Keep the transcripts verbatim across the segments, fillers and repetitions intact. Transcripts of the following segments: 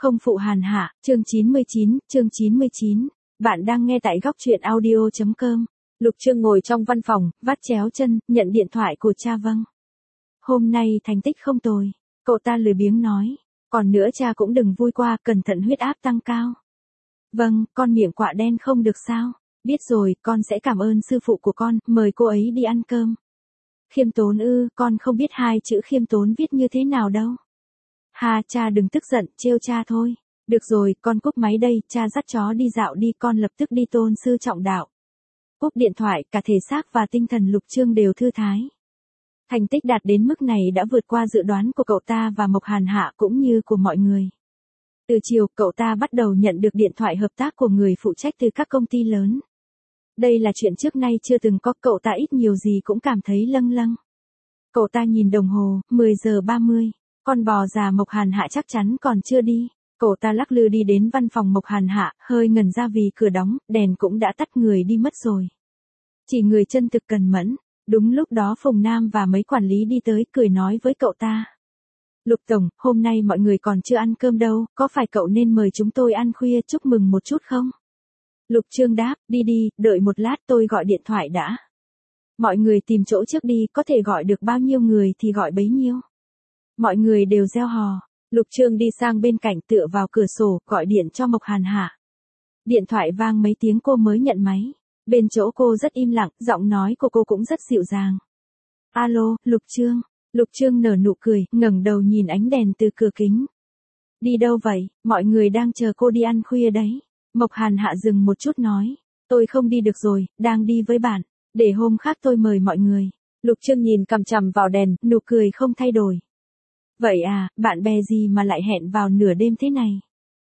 Không phụ hàn hạ, chương chín mươi chín, chương chín mươi chín. Bạn đang nghe tại góc truyện audio chấm com. Lục Trương ngồi trong văn phòng, vắt chéo chân, nhận điện thoại của cha. Vâng. Hôm nay thành tích không tồi. Cậu ta lười biếng nói. Còn nữa cha cũng đừng vui qua, cẩn thận huyết áp tăng cao. Vâng, con miệng quạ đen không được sao. Biết rồi, con sẽ cảm ơn sư phụ của con, mời cô ấy đi ăn cơm. Khiêm tốn ư, con không biết hai chữ khiêm tốn viết như thế nào đâu. Ha, cha đừng tức giận, trêu cha thôi. Được rồi, con cúp máy đây, cha dắt chó đi dạo đi, con lập tức đi tôn sư trọng đạo. Cúp điện thoại, cả thể xác và tinh thần Lục Trương đều thư thái. Thành tích đạt đến mức này đã vượt qua dự đoán của cậu ta và Mộc Hàn Hạ cũng như của mọi người. Từ chiều, cậu ta bắt đầu nhận được điện thoại hợp tác của người phụ trách từ các công ty lớn. Đây là chuyện trước nay chưa từng có, cậu ta ít nhiều gì cũng cảm thấy lâng lâng. Cậu ta nhìn đồng hồ, mười giờ ba mươi. Con bò già Mộc Hàn Hạ chắc chắn còn chưa đi. Cậu ta lắc lư đi đến văn phòng Mộc Hàn Hạ, hơi ngẩn ra vì cửa đóng, đèn cũng đã tắt, người đi mất rồi. Chỉ người chân thực cần mẫn. Đúng lúc đó Phùng Nam và mấy quản lý đi tới, cười nói với cậu ta. Lục Tổng, hôm nay mọi người còn chưa ăn cơm đâu, có phải cậu nên mời chúng tôi ăn khuya chúc mừng một chút không? Lục Trương đáp, đi đi, đợi một lát tôi gọi điện thoại đã. Mọi người tìm chỗ trước đi, có thể gọi được bao nhiêu người thì gọi bấy nhiêu. Mọi người đều reo hò. Lục Trương đi sang bên cạnh tựa vào cửa sổ, gọi điện cho Mộc Hàn Hạ. Điện thoại vang mấy tiếng cô mới nhận máy. Bên chỗ cô rất im lặng, giọng nói của cô cũng rất dịu dàng. Alo, Lục Trương. Lục Trương nở nụ cười, ngẩng đầu nhìn ánh đèn từ cửa kính. Đi đâu vậy, mọi người đang chờ cô đi ăn khuya đấy. Mộc Hàn Hạ dừng một chút nói. Tôi không đi được rồi, đang đi với bạn. Để hôm khác tôi mời mọi người. Lục Trương nhìn cằm chằm vào đèn, nụ cười không thay đổi. Vậy à, bạn bè gì mà lại hẹn vào nửa đêm thế này?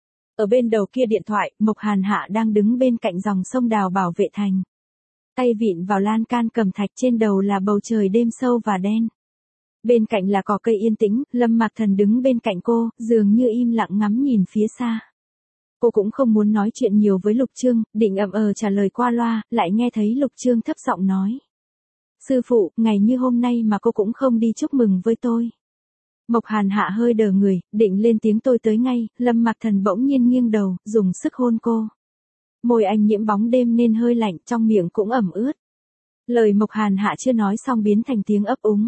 Ở bên đầu kia điện thoại, Mộc Hàn Hạ đang đứng bên cạnh dòng sông Đào Bảo Vệ Thành. Tay vịn vào lan can cẩm thạch, trên đầu là bầu trời đêm sâu và đen. Bên cạnh là cỏ cây yên tĩnh, Lâm Mạc Thần đứng bên cạnh cô, dường như im lặng ngắm nhìn phía xa. Cô cũng không muốn nói chuyện nhiều với Lục Trương, định ậm ờ trả lời qua loa, lại nghe thấy Lục Trương thấp giọng nói. Sư phụ, ngày như hôm nay mà cô cũng không đi chúc mừng với tôi. Mộc Hàn Hạ hơi đờ người, định lên tiếng tôi tới ngay, Lâm Mạc Thần bỗng nhiên nghiêng đầu, dùng sức hôn cô. Môi anh nhiễm bóng đêm nên hơi lạnh, trong miệng cũng ẩm ướt. Lời Mộc Hàn Hạ chưa nói xong biến thành tiếng ấp úng.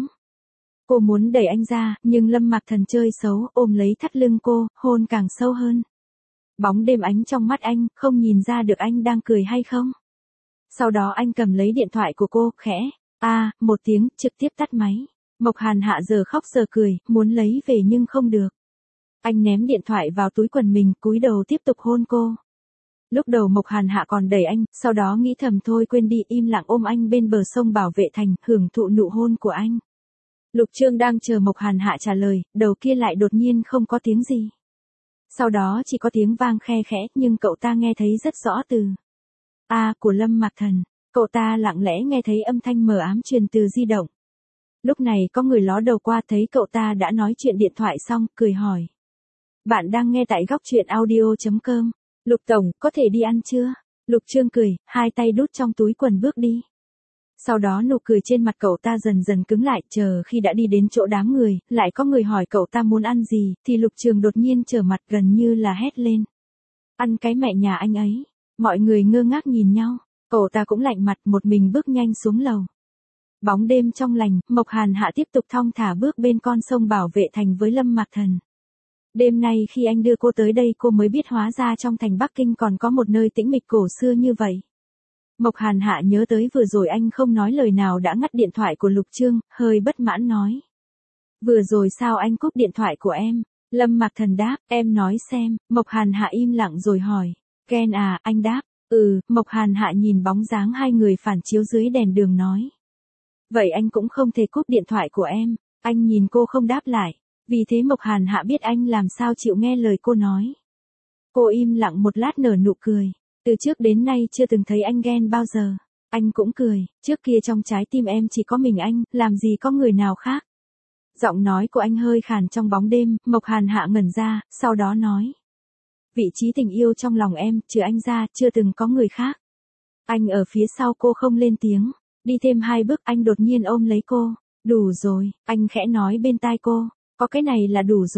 Cô muốn đẩy anh ra, nhưng Lâm Mạc Thần chơi xấu, ôm lấy thắt lưng cô, hôn càng sâu hơn. Bóng đêm ánh trong mắt anh, không nhìn ra được anh đang cười hay không. Sau đó anh cầm lấy điện thoại của cô, khẽ, a à, một tiếng, trực tiếp tắt máy. Mộc Hàn Hạ giờ khóc giờ cười, muốn lấy về nhưng không được. Anh ném điện thoại vào túi quần mình, cúi đầu tiếp tục hôn cô. Lúc đầu Mộc Hàn Hạ còn đẩy anh, sau đó nghĩ thầm thôi quên đi, im lặng ôm anh bên bờ sông Bảo Vệ Thành, hưởng thụ nụ hôn của anh. Lục Trương đang chờ Mộc Hàn Hạ trả lời, đầu kia lại đột nhiên không có tiếng gì. Sau đó chỉ có tiếng vang khe khẽ, nhưng cậu ta nghe thấy rất rõ từ A à, của Lâm Mạc Thần. Cậu ta lặng lẽ nghe thấy âm thanh mờ ám truyền từ di động. Lúc này có người ló đầu qua, thấy cậu ta đã nói chuyện điện thoại xong, cười hỏi. Bạn đang nghe tại góc truyện audio chấm com. Lục Tổng, có thể đi ăn chưa? Lục Trương cười, hai tay đút trong túi quần bước đi. Sau đó nụ cười trên mặt cậu ta dần dần cứng lại, chờ khi đã đi đến chỗ đám người, lại có người hỏi cậu ta muốn ăn gì, thì Lục Trương đột nhiên trở mặt gần như là hét lên. Ăn cái mẹ nhà anh ấy. Mọi người ngơ ngác nhìn nhau, cậu ta cũng lạnh mặt, một mình bước nhanh xuống lầu. Bóng đêm trong lành, Mộc Hàn Hạ tiếp tục thong thả bước bên con sông Bảo Vệ Thành với Lâm Mạc Thần. Đêm nay khi anh đưa cô tới đây cô mới biết hóa ra trong thành Bắc Kinh còn có một nơi tĩnh mịch cổ xưa như vậy. Mộc Hàn Hạ nhớ tới vừa rồi anh không nói lời nào đã ngắt điện thoại của Lục Trương, hơi bất mãn nói. Vừa rồi sao anh cúp điện thoại của em? Lâm Mạc Thần đáp, em nói xem. Mộc Hàn Hạ im lặng rồi hỏi. Ken à, anh đáp. Ừ, Mộc Hàn Hạ nhìn bóng dáng hai người phản chiếu dưới đèn đường nói. Vậy anh cũng không thể cúp điện thoại của em. Anh nhìn cô không đáp lại. Vì thế Mộc Hàn Hạ biết anh làm sao chịu nghe lời cô nói. Cô im lặng một lát nở nụ cười. Từ trước đến nay chưa từng thấy anh ghen bao giờ. Anh cũng cười, trước kia trong trái tim em chỉ có mình anh, làm gì có người nào khác. Giọng nói của anh hơi khàn trong bóng đêm, Mộc Hàn Hạ ngẩn ra, sau đó nói. Vị trí tình yêu trong lòng em, trừ anh ra, chưa từng có người khác. Anh ở phía sau cô không lên tiếng. Đi thêm hai bước anh đột nhiên ôm lấy cô. Đủ rồi, anh khẽ nói bên tai cô. Có cái này là đủ rồi.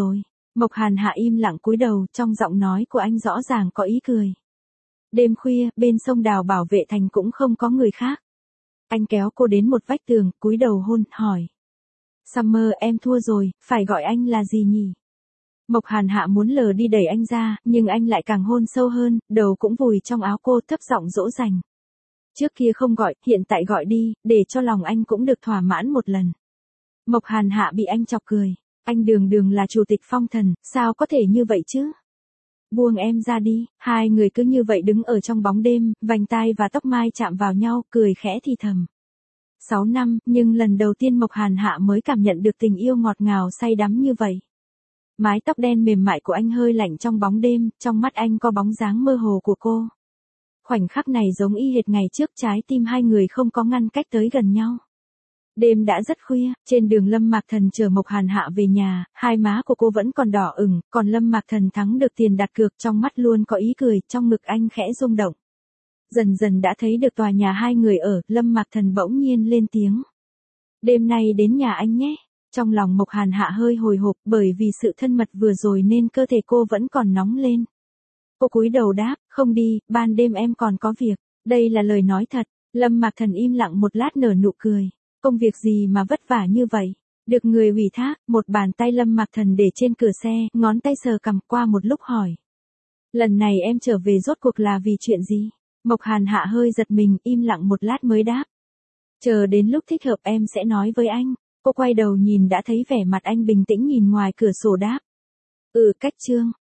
Mộc Hàn Hạ im lặng cúi đầu, trong giọng nói của anh rõ ràng có ý cười. Đêm khuya, bên sông Đào Bảo Vệ Thành cũng không có người khác. Anh kéo cô đến một vách tường, cúi đầu hôn, hỏi. Summer, em thua rồi, phải gọi anh là gì nhỉ? Mộc Hàn Hạ muốn lờ đi đẩy anh ra, nhưng anh lại càng hôn sâu hơn, đầu cũng vùi trong áo cô, thấp giọng dỗ dành. Trước kia không gọi, hiện tại gọi đi, để cho lòng anh cũng được thỏa mãn một lần. Mộc Hàn Hạ bị anh chọc cười. Anh đường đường là chủ tịch Phong Thần, sao có thể như vậy chứ? Buông em ra đi. Hai người cứ như vậy đứng ở trong bóng đêm, vành tai và tóc mai chạm vào nhau, cười khẽ thì thầm. Sáu năm, nhưng lần đầu tiên Mộc Hàn Hạ mới cảm nhận được tình yêu ngọt ngào say đắm như vậy. Mái tóc đen mềm mại của anh hơi lạnh trong bóng đêm, trong mắt anh có bóng dáng mơ hồ của cô. Khoảnh khắc này giống y hệt ngày trước, trái tim hai người không có ngăn cách tới gần nhau. Đêm đã rất khuya, trên đường Lâm Mạc Thần chờ Mộc Hàn Hạ về nhà, hai má của cô vẫn còn đỏ ửng, còn Lâm Mạc Thần thắng được tiền đặt cược, trong mắt luôn có ý cười, trong ngực anh khẽ rung động. Dần dần đã thấy được tòa nhà hai người ở, Lâm Mạc Thần bỗng nhiên lên tiếng. Đêm nay đến nhà anh nhé. Trong lòng Mộc Hàn Hạ hơi hồi hộp, bởi vì sự thân mật vừa rồi nên cơ thể cô vẫn còn nóng lên. Cô cúi đầu đáp, không đi, ban đêm em còn có việc. Đây là lời nói thật. Lâm Mạc Thần im lặng một lát nở nụ cười. Công việc gì mà vất vả như vậy? Được người ủy thác, một bàn tay Lâm Mạc Thần để trên cửa xe, ngón tay sờ cằm, qua một lúc hỏi. Lần này em trở về rốt cuộc là vì chuyện gì? Mộc Hàn Hạ hơi giật mình, im lặng một lát mới đáp. Chờ đến lúc thích hợp em sẽ nói với anh. Cô quay đầu nhìn đã thấy vẻ mặt anh bình tĩnh nhìn ngoài cửa sổ đáp. Ừ, cách chương.